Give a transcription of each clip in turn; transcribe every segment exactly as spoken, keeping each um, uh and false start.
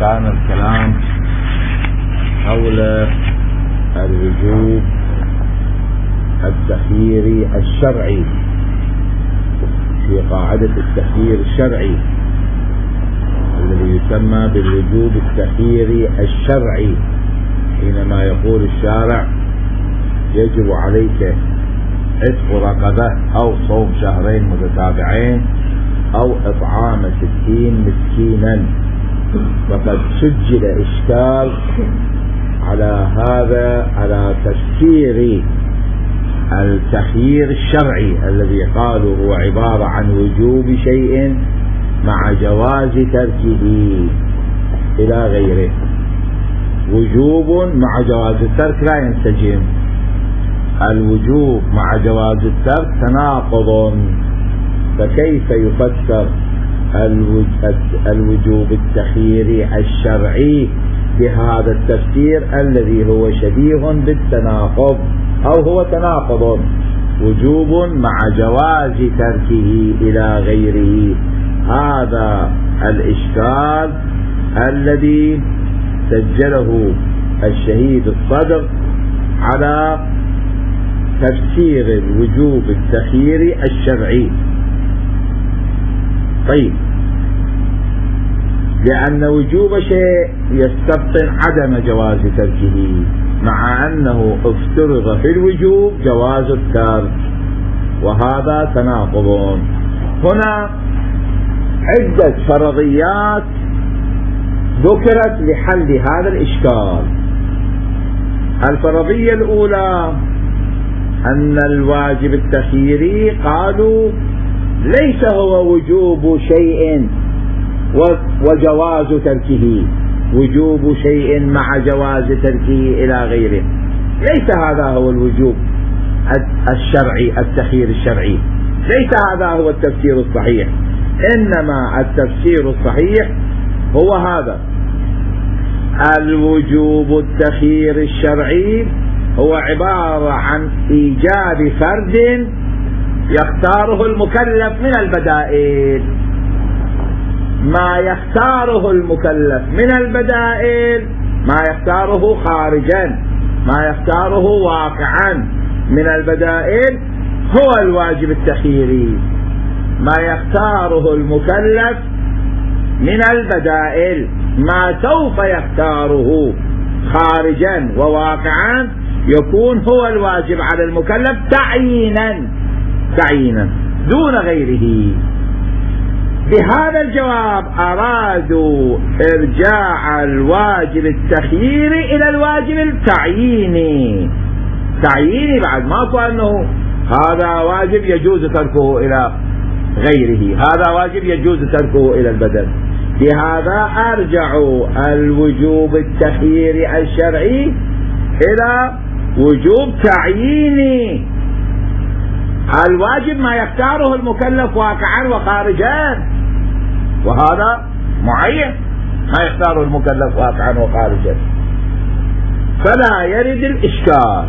كان الكلام حول الوجوب التخييري الشرعي في قاعدة التخيير الشرعي الذي يسمى بالوجوب التخييري الشرعي، حينما يقول الشارع يجب عليك عتق رقبة أو صوم شهرين متتابعين أو إطعام ستين مسكينا. وقد سجل إشكال على هذا، على تفسير التخيير الشرعي الذي قالوا هو عبارة عن وجوب شيء مع جواز تركه إلى غيره. وجوب مع جواز الترك لا ينسجم، الوجوب مع جواز الترك تناقض، فكيف يفسر الوجوب التخييري الشرعي بهذا التفسير الذي هو شبيه بالتناقض أو هو تناقض؟ وجوب مع جواز تركه إلى غيره، هذا الإشكال الذي سجله الشهيد الصدر على تفسير الوجوب التخييري الشرعي. طيب، لأن وجوب شيء يستبطن عدم جواز تركه، مع أنه افترض في الوجوب جواز الترك، وهذا تناقض. هنا عدة فرضيات ذكرت لحل هذا الإشكال. الفرضية الأولى أن الواجب التخييري قالوا ليس هو وجوب شيء وجواز تركه، وجوب شيء مع جواز تركه إلى غيره، ليس هذا هو الوجوب الشرعي التخيير الشرعي، ليس هذا هو التفسير الصحيح. إنما التفسير الصحيح هو هذا: الوجوب التخيير الشرعي هو عبارة عن إيجاد فرد يختاره المكلف من البدائل. ما يختاره المكلف من البدائل، ما يختاره خارجا، ما يختاره واقعا من البدائل هو الواجب التخييري. ما يختاره المكلف من البدائل، ما سوف يختاره خارجا وواقعا، يكون هو الواجب على المكلف تعيينا تعيينا دون غيره. بهذا الجواب أرادوا إرجاع الواجب التخييري إلى الواجب التعييني. تعييني بعد ما قال أنه هذا واجب يجوز تركه إلى غيره، هذا واجب يجوز تركه إلى البدن. بهذا أرجعوا الوجوب التخييري الشرعي إلى وجوب تعييني. الواجب ما يختاره المكلف واقعا وخارجا، وهذا معين ما يختاره المكلف واقعا وخارجا، فلا يرد الإشكال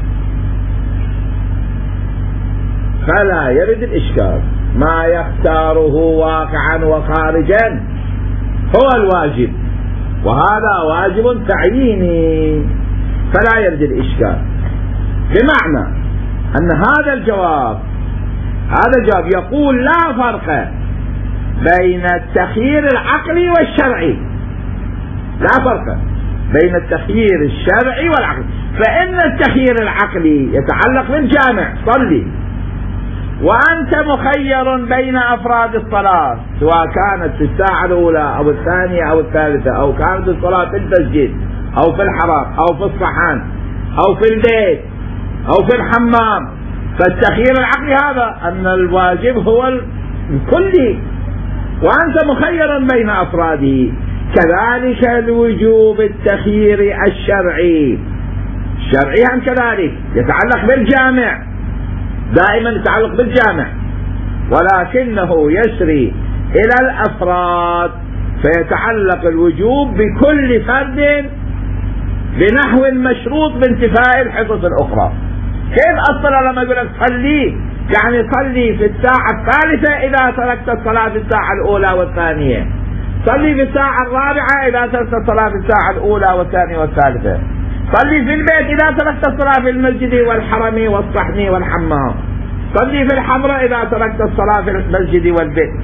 فلا يرد الإشكال ما يختاره واقعا وخارجا هو الواجب، وهذا واجب تعييني، فلا يرد الإشكال. بمعنى أن هذا الجواب هذا الجواب يقول لا فرق بين التخيير العقلي والشرعي، لا فرق بين التخيير الشرعي والعقلي. فإن التخيير العقلي يتعلق بالجامع، صلي، وأنت مخير بين أفراد الصلاة، سواء كانت في الساعة الأولى أو الثانية أو الثالثة، أو كانت الصلاة في المسجد أو في الحرم أو في الصحن أو في البيت أو في الحمام. فالتخيير العقلي هذا أن الواجب هو الكلي، وأنت مخير بين أفراده. كذلك الوجوب التخيير الشرعي، الشرعي هم كذلك يتعلق بالجامع، دائما يتعلق بالجامع، ولكنه يسري إلى الأفراد، فيتعلق الوجوب بكل فرد بنحو مشروط بانتفاء الحصص الأخرى. كيف أصلا لما يقول لك صلي، يعني صلي في الساعة الثالثة إذا تركت الصلاة في الساعة الأولى والثانية، صلي في الساعة الرابعة إذا تركت الصلاة في الساعة الأولى والثانية والثالثة. صلي في البيت إذا تركت الصلاة في المسجد والحرم والصحن والحمام. صلي في الحضرة إذا تركت الصلاة في المسجد والبيت.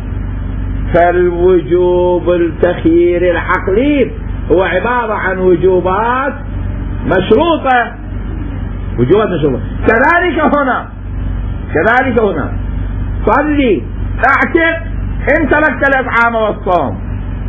فالوجوب التخيير العقلي هو عبارة عن وجوبات مشروطة، وجوبات مشروطة. كذلك هنا كذلك هنا صلي، اعتق إن تركت الإطعام والصوم،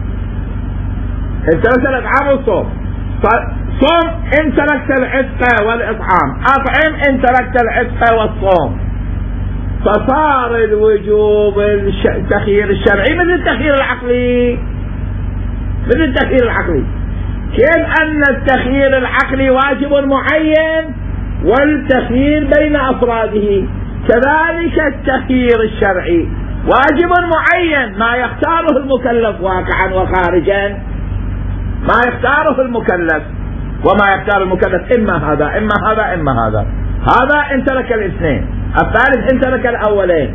إن تركت الإطعام والصوم. صوم إن تركت العتق والإطعام، أطعم إن تركت العتق والصوم. فصار الوجوب التخيير الشرعي مثل التخيير العقلي، مثل التخيير العقلي. كيف أن التخيير العقلي واجب معين والتخيير بين أفراده، كذلك التخيير الشرعي واجب معين ما يختاره المكلف واقعا وخارجا، ما يختاره المكلف. وما يختار المكلف إما هذا إما هذا إما هذا. هذا إن ترك الاثنين، الثالث إن ترك الأولين.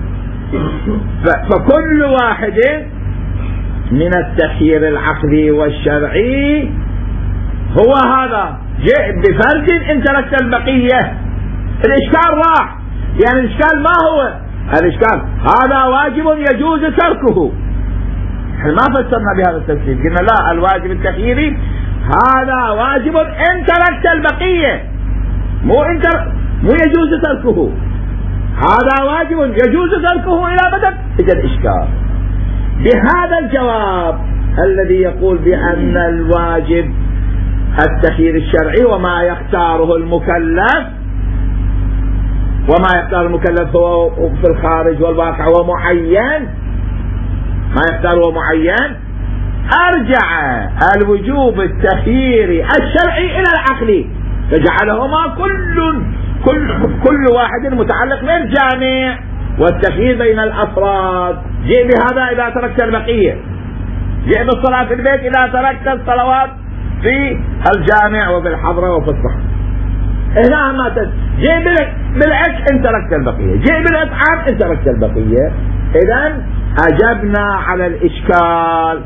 فكل واحد من التخيير العقلي والشرعي هو هذا جاء بفرد إن تركت البقية. الإشكال راح، يعني الإشكال ما هو الإشكال هذا واجب يجوز تركه. ما فسرنا بهذا التفسير، قلنا لا، الواجب التخييري هذا واجب إن تركت البقية، مو إن ترك مو يجوز تركه. هذا واجب يجوز تركه إلى مدى إجا الإشكال. بهذا الجواب الذي يقول بأن الواجب التخيير الشرعي وما يختاره المكلف، وما يختار المكلف هو في الخارج والواقع هو معين، ما يختاره معين، أرجع الوجوب التخييري الشرعي إلى العقلي، فجعلهما كل كل كل واحد متعلق بالجامع والتخيير بين الأفراد. جئ بهذا إذا تركت البقية، جئ بالصلاة في البيت إذا تركت الصلوات في الجامع وفي الحضرة وفي الصحن. هنا ما تد جئ بالعك إن تركت البقية، جئ بالإطعام إن تركت البقية. إذن أجبنا على الإشكال،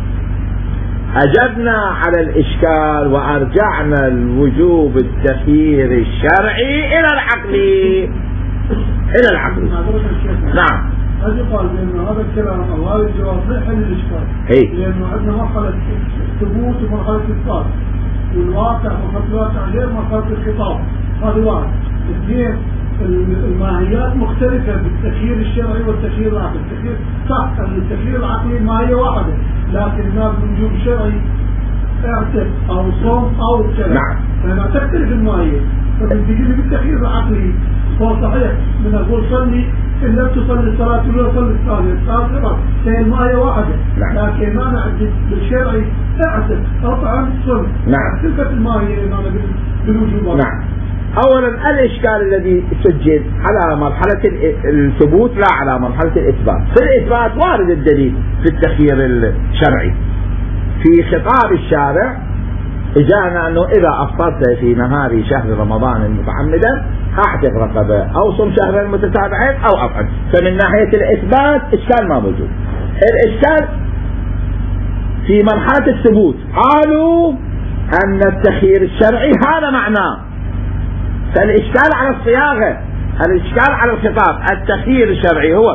أجبنا على الإشكال وأرجعنا الوجوب التخيير الشرعي إلى العقلي، إلى العقلي. نعم. هل يقال بأن هذا الكلام أو هذا الجواب لا يحل الإشكال؟ لأنه عندنا مرحلة ثبوت ومرحلة إثبات، والواقع مرحلة الواقع غير مرحلة الخطاب. هذا واحد. اثنين، الماهيات مختلفة بالتخيير الشرعي والتخيير العقلي. التخيير صح أن التخيير العقلي ماهية واحدة، لكن ما بالوجوب الشرعي اعتق أو صوم أو كذا. نعم. فما تختلف الماهية. فبالتخيير بالتخيير العقلي هو صحيح من أقول صلي إن لم تصلي الصلاة ولا تصلي الثانية، الثالث غلط، هي الماهية واحدة. نعم. لكن ما نعدل بالشرعي اعتق أطعم صوم. نعم. تلك الماهية ما بالوجوب. نعم. أولا الإشكال الذي سجل على مرحلة الثبوت لا على مرحلة الإثبات. في الإثبات وارد الدليل في التخيير الشرعي. في خطاب الشارع إجانا أنه إذا أفطرت في نهار شهر رمضان متعمدا أعتق رقبة أو صم شهرين متتابعين أو أفعل. فمن ناحية الإثبات إشكال ما موجود. الإشكال في مرحلة الثبوت، قالوا أن التخيير الشرعي هذا معناه. فالإشكال على الصياغة، الإشكال على الخطاب. التخيير الشرعي هو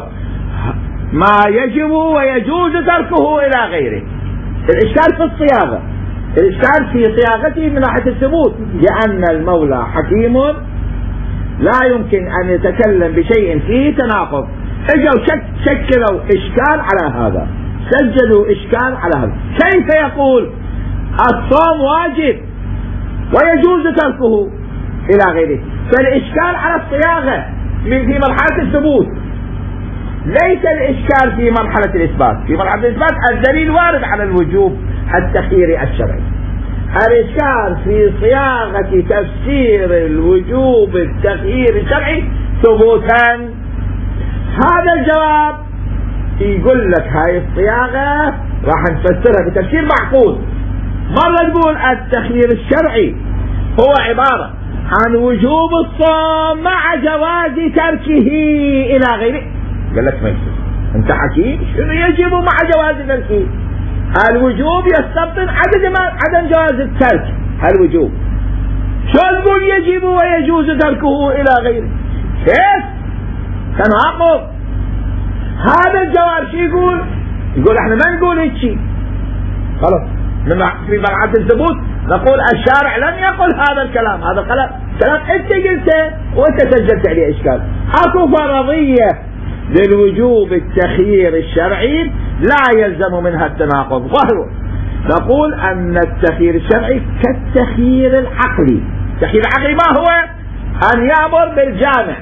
ما يجب ويجوز تركه إلى غيره. الإشكال في الصياغة، الإشكال في صياغته من ناحية الثبوت، لأن المولى حكيم لا يمكن أن يتكلم بشيء فيه تناقض. اجوا شك شكلوا إشكال على هذا، سجلوا إشكال على هذا. كيف يقول الصوم واجب ويجوز تركه إلى غيره؟ فالإشكال على الصياغة في مرحلة الثبوت، ليس الإشكال في مرحلة الإثبات. في مرحلة الإثبات الدليل وارد على الوجوب التخييري الشرعي. الإشكال في صياغة تفسير الوجوب التخييري الشرعي ثبوتا. هذا الجواب يقول لك هاي الصياغة راح نفسرها بتفسير معقول. مرة نقول التخيير الشرعي هو عبارة عن وجوب الصوم مع جواز تركه إلى غيره. قال لك ما يصير، انت حكيم شنو يجب مع جواز تركه؟ الوجوب يستبطن عدم عدم جواز الترك. الوجوب شو تقول يجب ويجوز تركه إلى غيره؟ كيف؟ تناقض. هذا الجواب شو يقول؟ يقول احنا ما نقول هيك شيء. خلاص في مرحلة الثبوت نقول الشارع لم يقل هذا الكلام، هذا الكلام كلام انت قلته وانت سجلت عليه اشكال. اكو فرضية للوجوب التخيير الشرعي لا يلزم منها التناقض، وهو نقول ان التخيير الشرعي كالتخيير العقلي. التخيير العقلي ما هو؟ ان يأمر بالجامع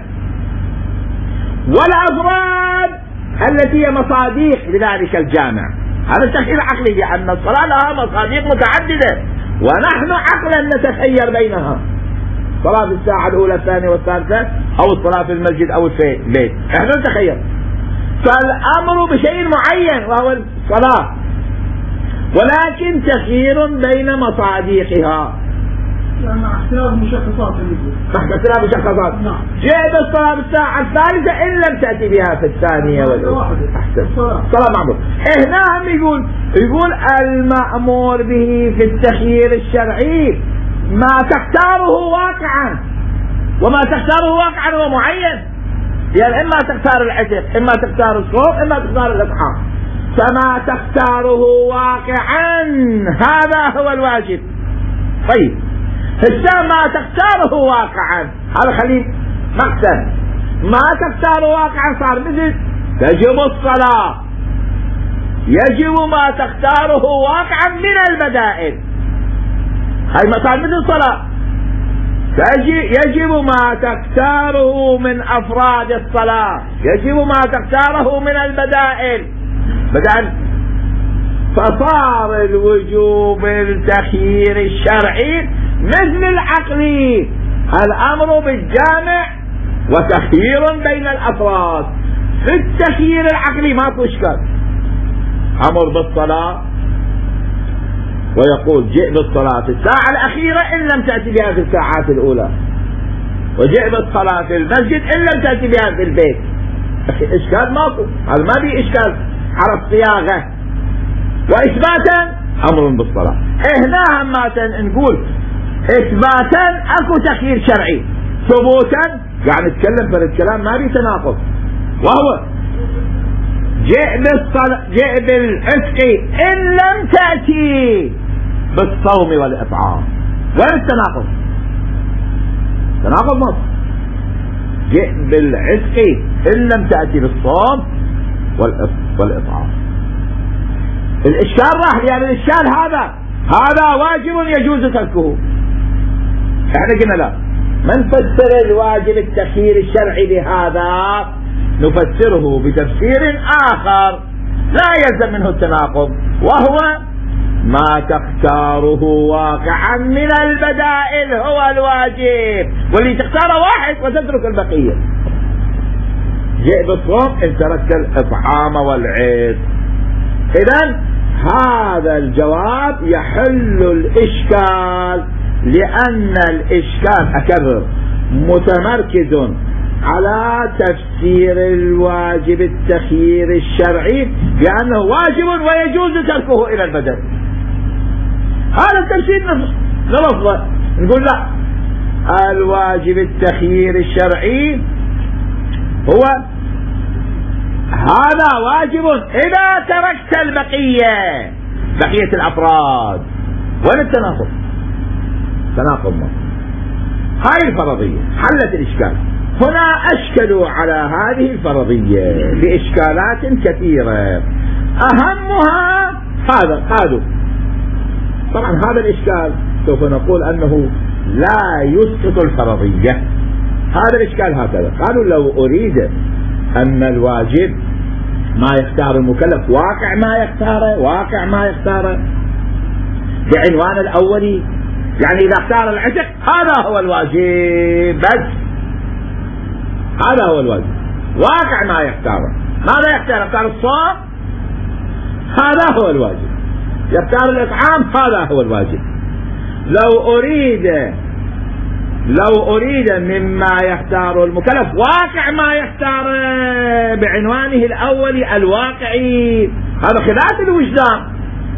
والافراد التي هي مصاديق لذلك الجامع. هذا التخيير العقلي، لأن الصلاة لها مصاديق متعددة ونحن عقلا نتخير بينها، صلاة في الساعة الأولى الثانية والثالثة أو الصلاة في المسجد أو البيت، احنا نتخير. فالأمر بشيء معين وهو الصلاة، ولكن تخيير بين مصاديقها مع اختلاف مشخصات. مع اختلاف مشخصات. نعم. جاء الصلاة بالساعة الثالثة إن لم تأتي بها في الثانية والأولى. أحسن. صلاة معمول. هنا هم يقول يقول المأمور به في التخيير الشرعي ما تختاره واقعا، وما تختاره واقعا هو معين. يعني إما تختار العتق، إما تختار الصوم، إما تختار الإطعام. فما تختاره واقعا هذا هو الواجب. طيب هسه ما تختاره واقعا هذا خليه مقسم. ما تختاره واقعا صار مثل تجب الصلاة، يجب ما تختاره واقعا من البدائل. هاي ما صار مثل الصلاة. يجب ما تختاره من أفراد الصلاة، يجب ما تختاره من البدائل. بدل فصار الوجوب التخيير الشرعي مثل العقلي، الأمر بالجامع وتخيير بين الأفراد. في التخيير العقلي ماكو إشكال، أمر بالصلاة ويقول جئ بالصلاة في الساعة الأخيرة إن لم تأتي بها في الساعات الأولى، وجئ بالصلاة في المسجد إن لم تأتي بها في البيت. إشكال ماكو، هذا ما بي إشكال على الصياغة. وإثباتا أمر بالصلاة. هنا هماتا نقول إثباتا أكو تخيير شرعي، ثبوتا يعني نتكلم في الكلام ما بي تناقض، وهو جئ بالصلاة جئ بالعتق إن لم تأتي بالصوم والإطعام. وين التناقض؟ تناقض مصر. جئ بالعتق إن لم تأتي بالصوم والإطعام. الإشكال راح، يعني الإشكال هذا هذا واجب يجوز تركه. احنا قلنا لا، ما نفسر الواجب التخيير الشرعي بهذا، نفسره بتفسير آخر لا يلزم منه التناقض، وهو ما تختاره واقعا من البدائل هو الواجب، واللي تختاره واحد وتترك البقية. جئ بالصوم إن تركت الإطعام والعيد. إذن هذا الجواب يحل الإشكال، لأن الإشكال أكرر متمركز على تفسير الواجب التخيير الشرعي بأنه واجب ويجوز تركه إلى البدل. هذا التفسير نرفضه، نقول لا، الواجب التخيير الشرعي هو هذا واجب إذا تركت البقية، بقية الأفراد. وين التناقض؟ تناقض ما هاي الفرضية حلت الإشكال. هنا أشكلوا على هذه الفرضية بإشكالات كثيرة، أهمها هذا قالوا طبعا هذا الإشكال سوف نقول أنه لا يسقط الفرضية. هذا الإشكال هكذا قالوا لو أريد أن الواجب ما يختار المكلف واقع ما يختاره واقع ما يختاره بعنوان الأولي، يعني إذا اختار العتق هذا هو الواجب بس، هذا هو الواجب، واقع ما يختاره. ماذا يختار؟ يختار الصوم، هذا هو الواجب. يختار الإطعام، هذا هو الواجب. لو أريد لو أريد مما يختاره المكلف واقع ما يختاره بعنوانه الأولي الواقعي، هذا خلاف الوجدان.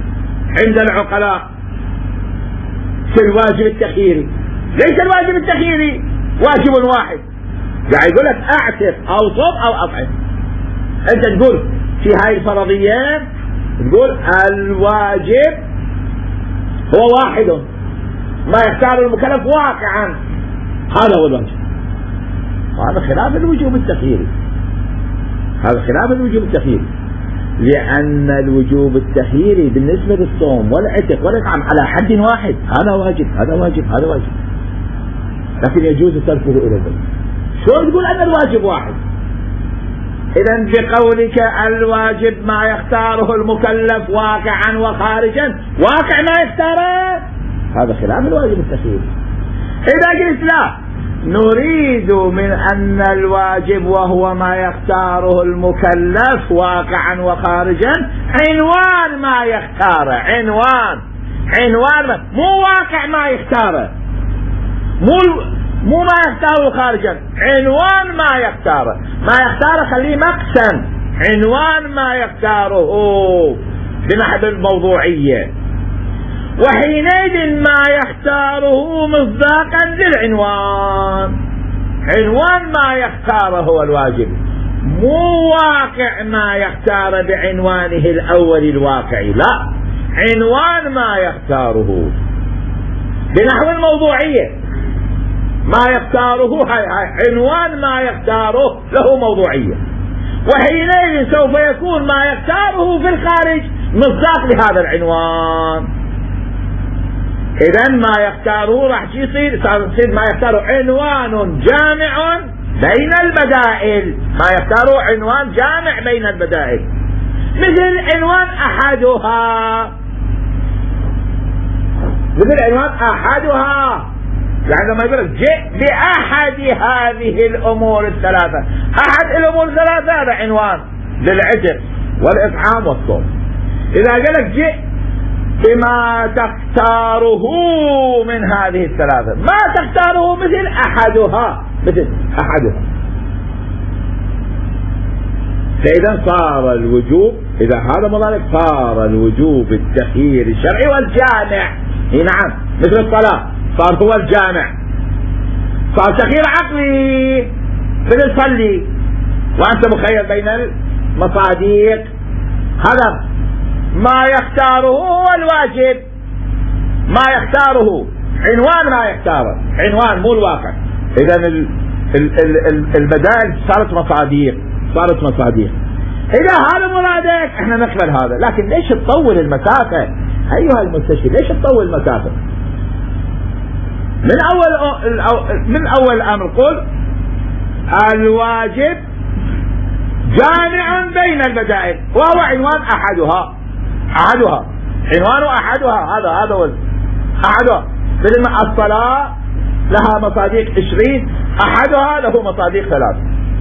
عند العقلاء في الواجب التخييري. ليس الواجب التخييري واجب واحد، يعني يقول لك اعتق او صم او اطعم. انت تقول في هاي الفرضيات تقول الواجب هو واحد ما يختار المكلف واقعا، هذا هو الواجب. هذا خلاف الوجوب التخييري، هذا خلاف الوجوب التخييري، لأن الوجوب التخييري بالنسبة للصوم والعتق والإطعام على حد واحد، هذا واجب هذا واجب هذا واجب، لكن يجوز تركه إلى البيت. شو تقول أن الواجب واحد؟ إذا بقولك الواجب ما يختاره المكلف واقعا وخارجا، واقع ما يختاره، هذا خلاف الواجب التخييري. إذا قلت لا، نريد من أن الواجب وهو ما يختاره المكلف واقعا وخارجا عنوان ما يختاره، عنوان عنوان ما. مو واقع ما يختاره، مو مو ما يختاره خارجا، عنوان ما يختاره. ما يختاره خليه مقسم، عنوان ما يختاره بنحو الموضوعية، وحينئذ ما يختاره مصداقا للعنوان. عنوان ما يختاره هو الواجب، مو واقع ما يختار بعنوانه الأول الواقعي، لا، عنوان ما يختاره بنحو الموضوعية. ما يختاره هاي هاي عنوان ما يختاره له موضوعية، وحينئذ سوف يكون ما يختاره في الخارج مصداق لهذا العنوان. إذن ما يختاره راح يصير يصير ما يختاره عنوان جامع بين البدائل، ما يختاره عنوان جامع بين البدائل، مثل عنوان أحدها، مثل عنوان أحدها، يعني لما يقول لك جئ بأحد هذه الأمور الثلاثة، أحد الأمور الثلاثة هذا عنوان للعتق والإطعام والصوم. إذا قال لك جئ بما تختاره من هذه الثلاثة، ما تختاره مثل أحدها، مثل أحدها، فإذا صار الوجوب، إذا هذا مضارب صار الوجوب التخيير الشرعي والجامع. نعم، مثل الصلاة صار هو الجامع، صار تخيير عقلي، مثل صلي وأنت مخير بين المصاديق، هذا ما يختاره هو الواجب، ما يختاره عنوان ما يختاره، عنوان مو الواقع. إذا البدائل صارت مصاديق، صارت مصاديق. إذا هذا مرادك احنا نقبل هذا، لكن ليش تطول المسافة أيها المستشفى؟ ليش تطول المسافة؟ من أول من أول الأمر قل الواجب جامع بين البدائل وهو عنوان أحدها، أحدها عنوان أحدها، هذا هذا هو أحدها. مثل ما الصلاة لها مصاديق عشرين، أحدها له مصاديق ثلاث،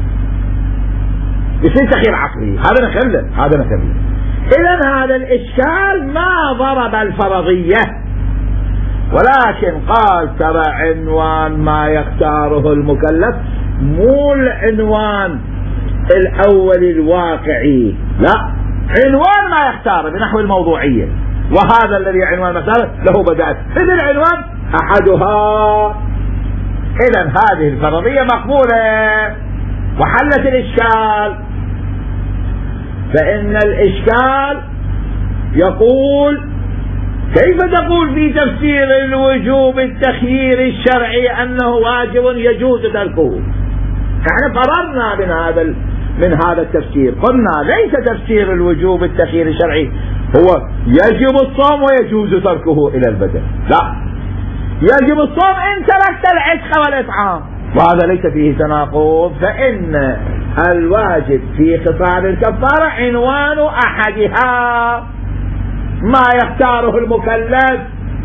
يصير تخيير عقلي، هذا نخله هذا نخله. إذن هذا الإشكال ما ضرب الفرضية، ولكن قال ترى عنوان ما يختاره المكلف مو العنوان الأول الواقعي، لا، عنوان ما يختاره بنحو الموضوعية، وهذا الذي عنوان ما يختاره له بدائل، مثل عنوان أحدها. إذن هذه الفرضية مقبولة وحلت الإشكال. فإن الإشكال يقول كيف تقول في تفسير الوجوب التخيير الشرعي أنه واجب يجوز تركه؟ نحن فررنا من هذا من هذا التفسير، قلنا ليس تفسير الوجوب التخيير الشرعي هو يجب الصوم ويجوز تركه إلى البدن، لا، يجب الصوم إن تركت العتق والإطعام، وهذا ليس فيه تناقض. فإن الواجب في خصال الكفارة عنوان أحدها ما يختاره المكلف،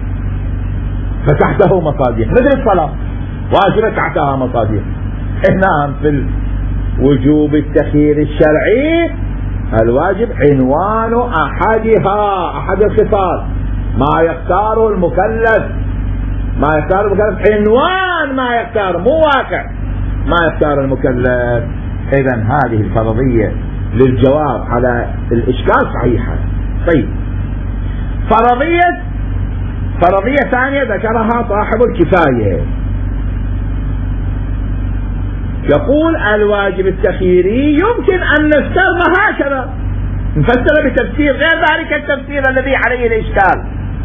فتحته مصاديق، مثل الصلاة واجبة تحتها مصاديق. نعم، في الوجوب التخيير الشرعي الواجب عنوان أحدها، أحد الخصال ما يختاره المكلف، ما يختار المكلف عنوان ما يختار، مو واقع ما يختار المكلف. إذن هذه الفرضية للجواب على الإشكال صحيحة. طيب، فرضية فرضية ثانية ذكرها صاحب الكفاية، يقول الواجب التخييري يمكن أن نفسره هكذا، نفسر بتفسير غير ذلك التفسير الذي عليه الإشكال.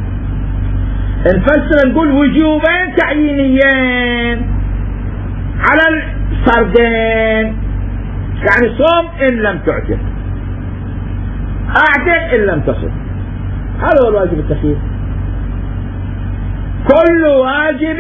نفسر نقول وجوبين تعيينيين على الفردين، يعني صوم إن لم تعتق، أعتق إن لم تصم. هذا هو الواجب التخييري. كل واجب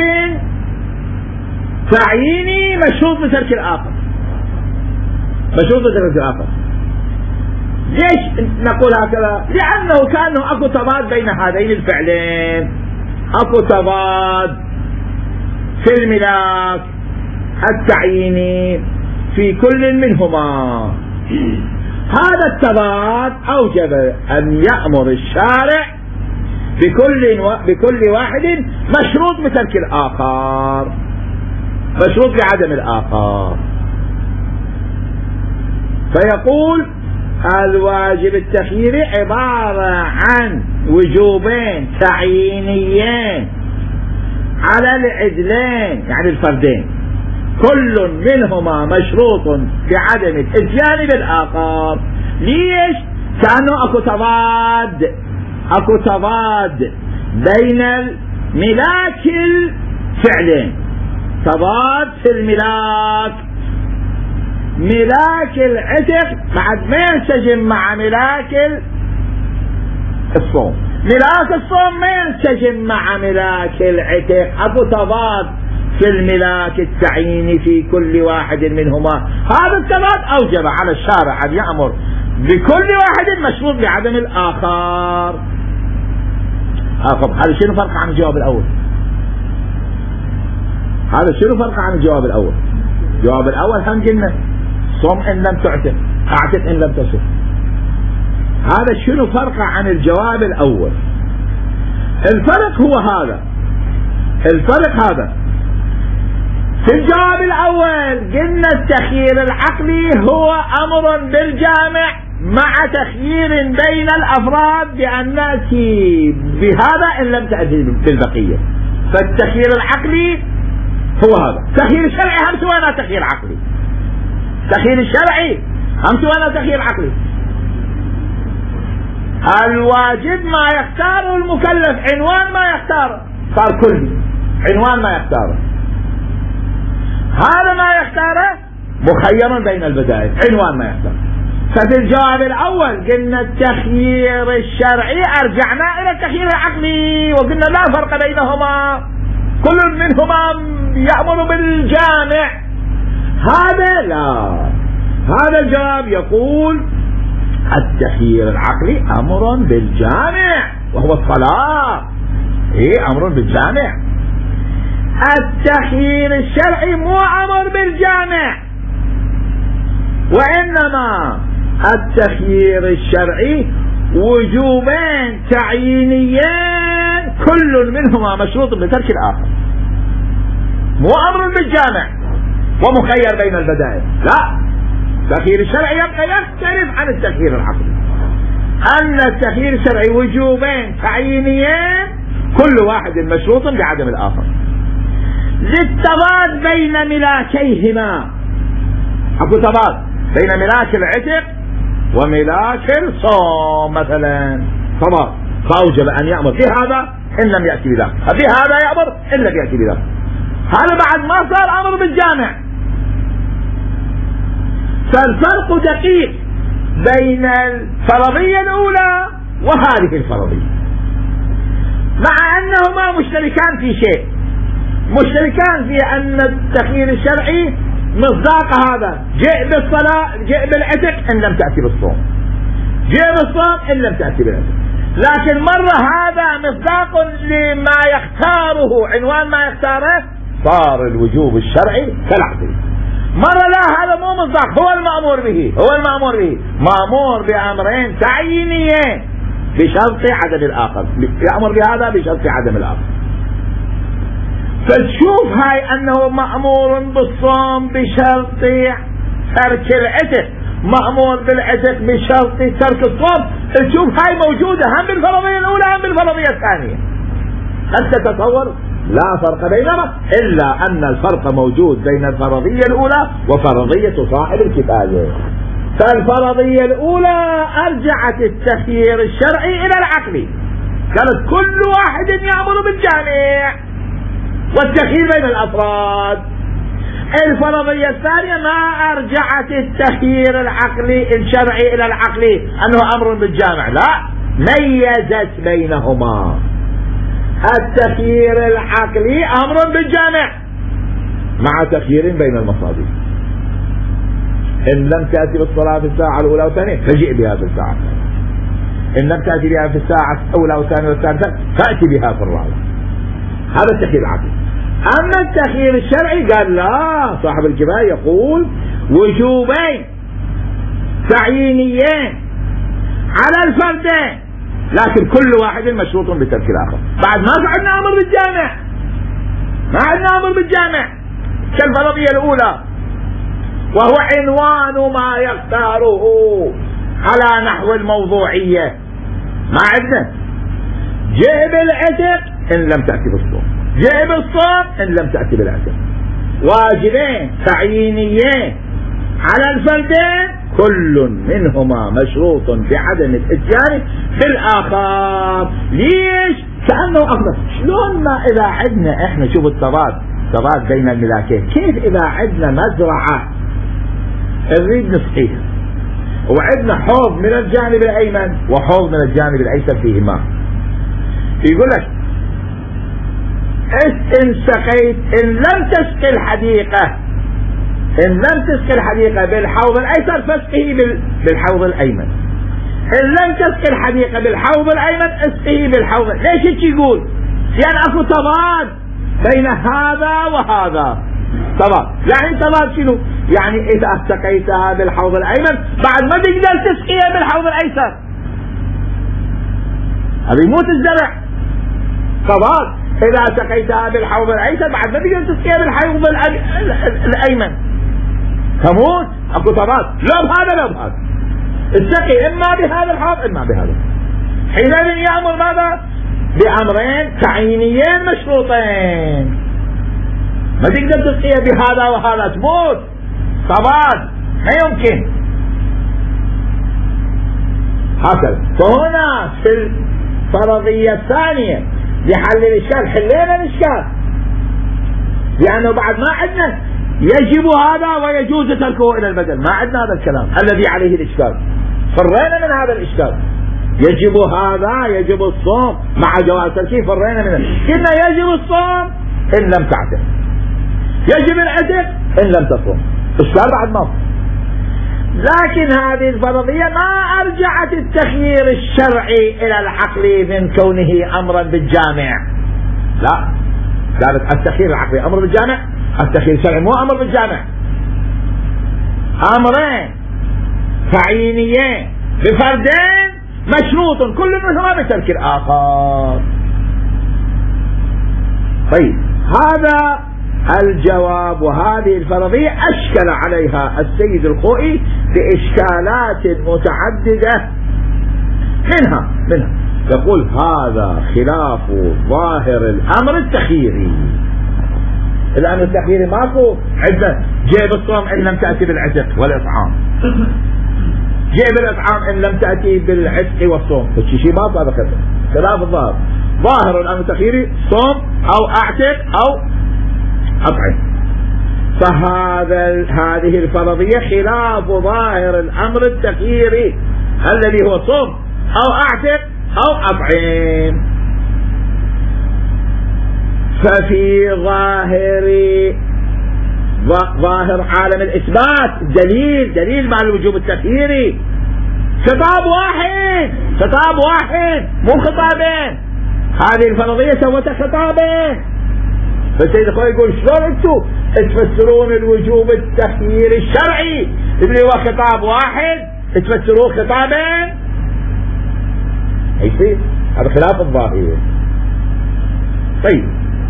تعييني مشروط بترك الآخر، مشروط بترك الآخر. ليش نقول هكذا؟ لأنه كأنه أكو تضاد بين هذين الفعلين، أكو تضاد في الملاك التعييني في كل منهما. هذا التضاد أوجب أن يأمر الشارع بكل و... بكل واحد مشروط بترك الآخر، مشروط بعدم الآخر. فيقول الواجب التخييري عبارة عن وجوبين تعيينيين على العدلين يعني الفردين، كل منهما مشروط بعدم الاتيان بالآخر. ليش؟ كأنه اكو تضاد، اكو تضاد بين الملاك الفعلين، تضاد في الملاك. ملاك العتق بعد ما ينسجم مع ملاك الصوم، ملاك الصوم ما ينسجم مع ملاك العتق، اكو تضاد في الملاك التعييني في كل واحد منهما. هذا التضاد اوجب على الشارع ان يأمر بكل واحد مشروط بعدم الاخر. هذا شنو فرق عن الجواب الاول؟ هذا شنو فرق عن الجواب الاول؟ الجواب الاول هم قلنا صم ان لم تعتق، اعتق ان لم تصم. هذا شنو فرق عن الجواب الاول؟ الفرق هو هذا، الفرق هذا. في الجواب الاول قلنا التخيير العقلي هو امر بالجامع مع تخيير بين الافراد بان ناتي بهذا ان لم تأتي بالبقيه. فالتخيير العقلي هو هذا. التخيير الشرعي هم سوانا تخيير عقلي، التخيير الشرعي هم سوانا تخيير عقلي. الواجب ما يختاره المكلف، عنوان ما يختاره صار كلي، عنوان ما يختاره. هذا ما يختاره مخير بين البدائل، عنوان ما يختاره. ففي الجواب الاول قلنا التخيير الشرعي ارجعنا الى التخيير العقلي وقلنا لا فرق بينهما، كل منهما يأمر بالجامع. هذا لا، هذا الجواب يقول التخيير العقلي امر بالجامع وهو الصلاة، ايه امر بالجامع. التخيير الشرعي مو امر بالجامع، وانما التخيير الشرعي وجوبين تعيينيين كل منهما مشروط بترك الاخر، مو امر بالجامع ومخير بين البدائل. لا، التخيير الشرعي يبقى يختلف عن التخيير العقلي. ان التخيير الشرعي وجوبين تعيينيين كل واحد مشروط بعدم الاخر، للتضاد بين ملاكيهما. اكو تضاد بين ملاك العتق وملاك الصوم مثلا، تضاد، فاوجب ان يأمر بهذا ان لم يأتي بذاك، بهذا يأمر ان لم يأتي بذاك. هذا بعد ما صار امر بالجامع. فالفرق دقيق بين الفرضية الاولى وهذه الفرضية، مع انهما مشتركان في شيء، مشتركان في ان التخيير الشرعي مصداق هذا، جئ بالصلاة، جئ بالعتق ان لم تأتي بالصوم، جئ بالصوم ان لم تأتي بالعتق. لكن مرة هذا مصداق لما يختاره، عنوان ما يختاره صار الوجوب الشرعي كالعقل. مرة لا، هذا مو مصداق، هو المأمور به، هو المأمور به مأمور بأمرين تعيينيين بشرط عدم الآخر، يأمر بهذا بشرط عدم الآخر. فتشوف هاي أنه مأمور بالصوم بشرط ترك العتق، مأمور بالعتق بشرط ترك الصوم، تشوف هاي موجودة هم بالفرضية الأولى هم الفرضية الثانية. قد تتصور لا فرق بينهما، إلا أن الفرق موجود بين الفرضية الأولى وفرضية صاحب الكفاية. فالفرضية الأولى أرجعت التخيير الشرعي إلى العقل، قالت كل واحد يأمر بالجامع والتخيير بين الأفراد. الفرضية الثانية ما أرجعت التخيير العقلي الشرعي إلى العقل أنه أمر بالجامع، لا، ميزت بينهما. التخيير العقلي أمر بالجامع مع تخيير بين المصادر. إن لم تأتي بالصلاة في الساعة الأولى والثانية فجئ بها في الساعة الثانية، إن لم تأتي بها في الساعة الأولى والثانية والثالثة فأتي بها في الرابعة. هذا التخيير العقلي. أما التخيير الشرعي قال لا، صاحب الكفاية يقول وجوبين تعيينيين على الفردين، لكن كل واحد مشروط بترك الآخر. بعد ما عندنا أمر بالجامع، ما عندنا أمر بالجامع كالفرضية الأولى، وهو عنوان ما يختاره على نحو الموضوعية. ما عندنا جئ بالعتق إن لم تأتي بالصوم، جئ بالصوم إن لم تأتي بالعتق. واجبين تعيينيين على الفردين كل منهما مشروط بعدم الاتيان بالآخر. ليش؟ كأنه أفضل. شلون ما إذا عدنا إحنا شوف التضاد، تضاد بين الملاكين. كيف إذا عدنا مزرعة نريد نسقيها وعدنا حوض من الجانب الأيمن وحوض من الجانب الأيسر فيه ماء، يقول لك إن سقيت، إن لم تسقي الحديقة، إن لم تسقي الحديقة بالحوض الأيسر فاسقه بالحوض الأيمن، إن لم تسقي الحديقة بالحوض الأيمن اسقه بالحوض. ليش هيك يقول؟ يعني أكو تضاد بين هذا وهذا. تضاد يعني تضاد شنو؟ يعني إذا سقيتها بالحوض الأيمن بعد ما تقدر تسقيها بالحوض الأيسر، هذا يموت الزرع. تضاد إذا سقيتها بالحوض الأيسر بعد ما تقدر تسقيها بالحوض الأيمن تموت. اكو تضاد، لا بهذا لا بهذا، السقي اما بهذا الحوض اما بهذا. حينئذ يأمر ماذا؟ بأمرين تعيينيين مشروطين، ما تقدر تسقيها بهذا وهذا تموت. تضاد ما يمكن. هكذا. فهنا في الفرضية الثانية لحل الإشكال حلينا الإشكال، لأنه بعد ما عندنا يجب هذا ويجوز تركه إلى البدل، ما عندنا هذا الكلام الذي عليه الإشكال، فرينا من هذا الإشكال. يجب هذا، يجب الصوم مع جواز تركه، فرينا منه. قلنا يجب الصوم إن لم تعتق، يجب العتق إن لم تصوم. إشكال بعد ما. لكن هذه الفرضية ما أرجعت التخيير الشرعي إلى العقل من كونه أمرا بالجامع، لا، قالت التخيير العقلي أمر بالجامع، التخيير الشرعي مو أمر بالجامع. أمرين تعيينيين بفردين مشروط كل منهما بترك الآخر. طيب هذا الجواب. وهذه الفرضية أشكل عليها السيد الخوئي بإشكالات متعددة، منها منها يقول هذا خلاف ظاهر الأمر التخييري. الأمر التخييري ماكو عندنا جيب الصوم إن لم تأتي بالعتق والإطعام، جيب الإطعام إن لم تأتي بالعتق والصوم، فالشيء ما هذا خلاف الظاهر. ظاهر الأمر التخييري صوم أو أعتق أو أطعم. فهذا هذه الفرضية خلاف ظاهر الأمر التخييري الذي هو صوم أو أعتق أو أطعم. ففي ظاهر ظاهر عالم الإثبات دليل دليل مع الوجوب التخييري، خطاب واحد، خطاب واحد مو خطابين. هذه الفرضية سوت خطابين. فالسيد الخوئي يقول شلون انتم تفسرون الوجوب التخييري الشرعي اللي هو خطاب واحد تفسروه خطابين؟ يصير هذا خلاف الظاهر. طيب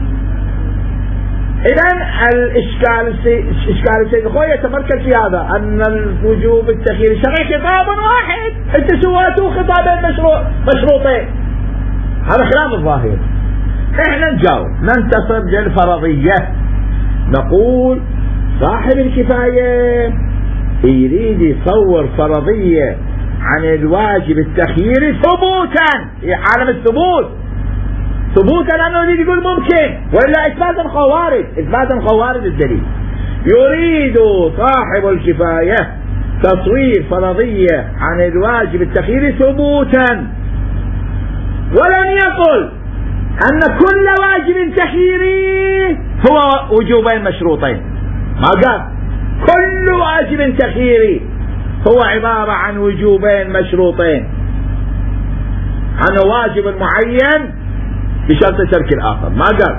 إذن الإشكال إشكال السيد الخوئي يتمركز في هذا، أن الوجوب التخييري الشرعي خطاب واحد، أنت سواته خطابين مشروع مشروطين. هذا خلاف الظاهر. احنا نجاوب ننتصر للفرضية، نقول صاحب الكفاية يريد يصور فرضية عن الواجب التخييري ثبوتا، في عالم الثبوت ثبوتا، لأنه يريد يقول ممكن، وإلا إثباتا خوارج، إثباتا خوارج الدليل. يريد صاحب الكفاية تصوير فرضية عن الواجب التخييري ثبوتا، ولم يقل أن كل واجب تخييري هو وجوبين مشروطين، ما قال كل واجب تخييري هو عبارة عن وجوبين مشروطين، عنه واجب معين بشرط ترك الآخر، ما قال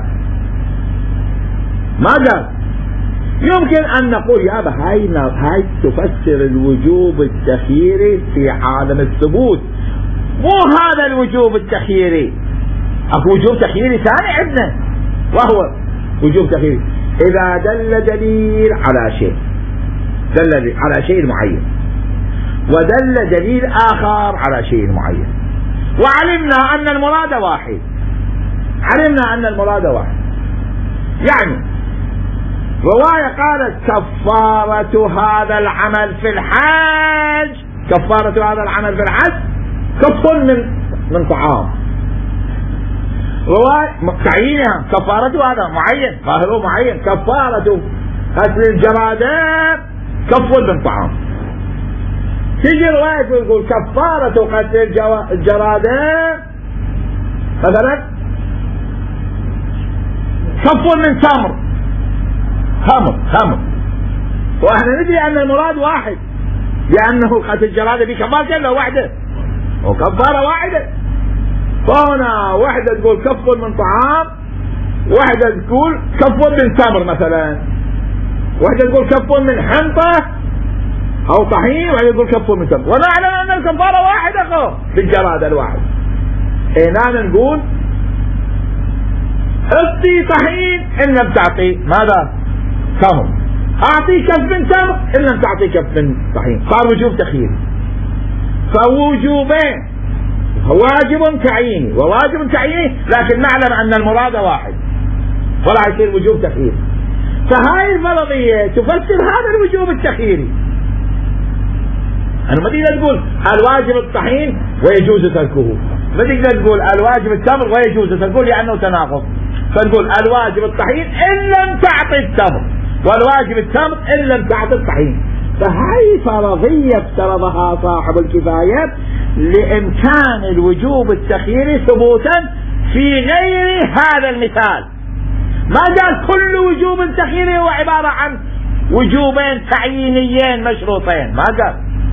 ما قال يمكن أن نقول يا هاي هاي تفسر الوجوب التخييري في عالم الثبوت، مو هذا الوجوب التخييري، اكو وجوب تخييري ثاني عندنا، وهو وجوب تخييري اذا دل دليل على شيء، دل على شيء معين، ودل دليل اخر على شيء معين، وعلمنا ان المراد واحد، علمنا ان المراد واحد. يعني رواية قالت كفارة هذا العمل في الحج، كفارة هذا العمل في الحج كف من من طعام، رواية تعيينها كفارة هذا معين، ظاهره معين، كفارة غسل الجرادات كف من طعام. تيجي رواية تقول كفارة غسل الجرادات مثلا كف من تمر، خمر خمر، واحنا ندري ان المراد واحد، لانه غسل الجرادة بكفارة الا واحدة وكفارة واحدة، فهنا واحدة تقول كف من طعام، واحدة تقول كف من تمر مثلا، واحدة تقول كف من حنطة او طحين، واحدة تقول كف من تمر، ونعلم ان الكفارة واحدة في الجرادة الواحد. هنا نقول اعطي طحين ان لم تعطي ماذا؟ تمر، اعطي كف من تمر ان لم تعطي كف من طحين، صار وجوب تخييري. فوجوبين، واجب تعييني وواجب تعييني، لكن نعلم ان المراد واحد ولا يصير وجوب تخييري. فهاي الفرضية تفسر هذا الوجوب التخييري. أنا ما تقدر تقول الواجب الطحين ويجوز تركه، ما تقدر تقول الواجب التمر ويجوز تركه لأنه تناقض، فنقول الواجب الطحين إن لم تعطي التمر، والواجب التمر إن لم تعطي الطحين. فهاي فرضية افترضها صاحب الكفاية لإمكان الوجوب التخييري ثبوتا في غير هذا المثال. ما قال كل وجوب تخييري هو عبارة عن وجوبين تعيينيين مشروطين، ما قال.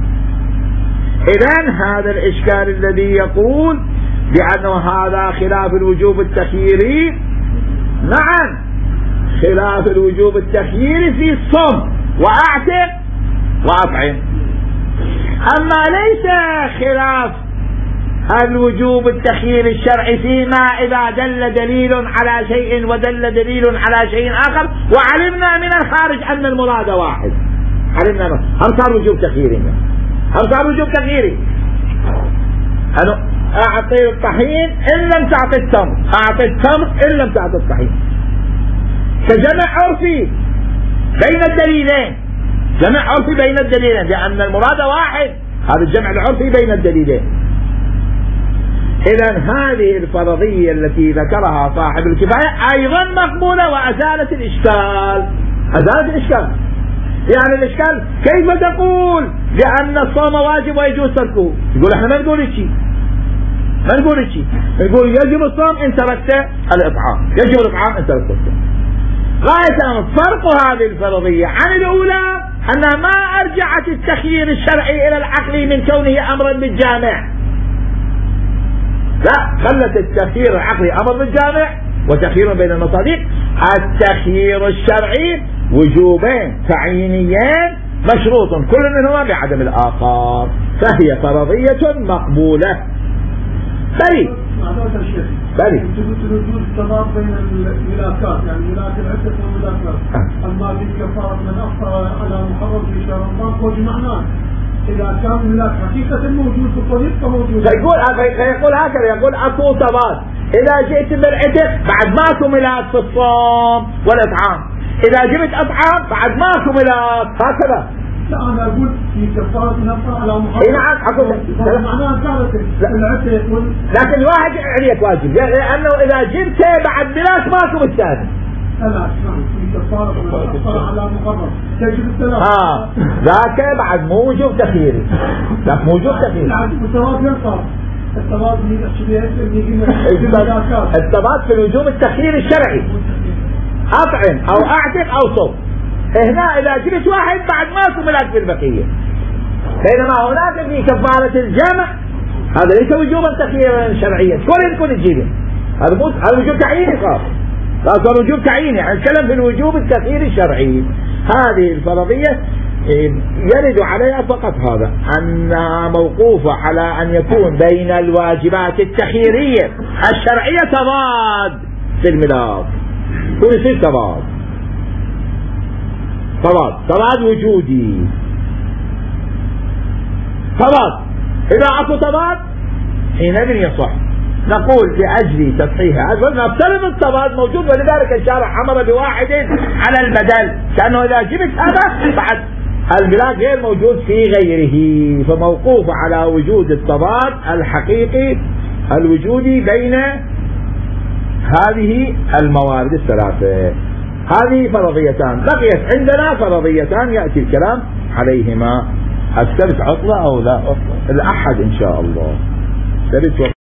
إذن هذا الإشكال الذي يقول بأنه هذا خلاف الوجوب التخييري، نعم خلاف الوجوب التخييري في الصوم وأعتق وأطعم، أما ليس خلاف الوجوب التخييري الشرعي فيما إذا دل دليل على شيء ودل دليل على شيء آخر، وعلمنا من الخارج أن المراد واحد. علمنا هم صار وجوب تخييري، هم صار وجوب تخييري. أنا أعطي الطحين إن لم تعطي التمر، أعطي التمر إن لم تعطي الطحين، كجمع عرفي بين الدليلين، جمع عرفي بين الدليلين، لأن المراد واحد، هذا الجمع العرفي بين الدليلين. إذن هذه الفرضية التي ذكرها صاحب الكفاية أيضا مقبولة وأزالت الإشكال، أزالت الإشكال. يعني الإشكال كيف تقول بأن الصوم واجب ويجوز تركه؟ يقول احنا ما نقول شيء، ما نقول شيء، نقول يجب الصوم إن تركت الإطعام، يجب الإطعام إن تركت الصوم. غاية فرق هذه الفرضية عن الأولى أنها ما أرجعت التخيير الشرعي إلى العقل من كونه أمرا بالجامع، لا، خلت التخيير العقلي أمر بالجامع وتخيير بين المصادق. التخيير الشرعي وجوبين تعيينيين مشروط كل منهما بعدم الآخر، فهي فرضية مقبولة. بلي بلي وجود التضاد بين الملاكات، يعني ملاك العتق والملاكات، أما في كفارة من أفطر على محرم في شهر رمضان هو بمعناه، إذا كان هناك حقيقة موجود وطريقة موجودة. فيقول فيقول هكذا، يقول أكو تضاد. إذا جئت بالعتق بعد ماكو ميلاد في الصوم والإطعام، إذا جبت أطعام بعد ماكو ميلاد، هكذا. لا أنا أقول في كفارة نفسها على محرم. نعم أقول معناها كانت العتق وال. لكن الواحد عليك واجب، لأنه إذا جبته بعد ميلاد ماكو بالثاني. لا اسمعني، في كفارة نفسها على محرم تجب الثلاث. آه ذاك بعد مو وجوب تخييري، ذاك مو وجوب تخييري. الثبات ينصر. الثبات الثبات في الوجوب التخيير الشرعي، أطعم أو أعتق أو صوم. هنا إذا جبت واحد بعد ماكو ملاك في البقية، بينما هناك في كفارة الجمع هذا ليس وجوبا تخييرا شرعيا، كل يكون تجيبه، هذا مو هذا وجوب تعييني خاص، هذا وجوب تعييني. يعني نتكلم في الوجوب التخييري الشرعي. هذه الفرضية يرد عليها فقط هذا، أنها موقوفة على أن يكون بين الواجبات التخييرية الشرعية تضاد في الميلاد، يكون يصير تضاد تضاد تضاد وجودي تضاد. إذا أكو تضاد حينئذ يصح نقول لأجل تصحيح هذا نفترض التضاد موجود، ولذلك الشارع أمر بواحد على البدل، كأنه إذا جبت هذا بعد الميلاد غير موجود في غيره، فموقوف على وجود التضاد الحقيقي الوجودي بين هذه الموارد الثلاثة. هذه فرضيتان، بقيت عندنا فرضيتان يأتي الكلام عليهما. السبت عطلة أو لا عطلة؟ الأحد إن شاء الله. سبت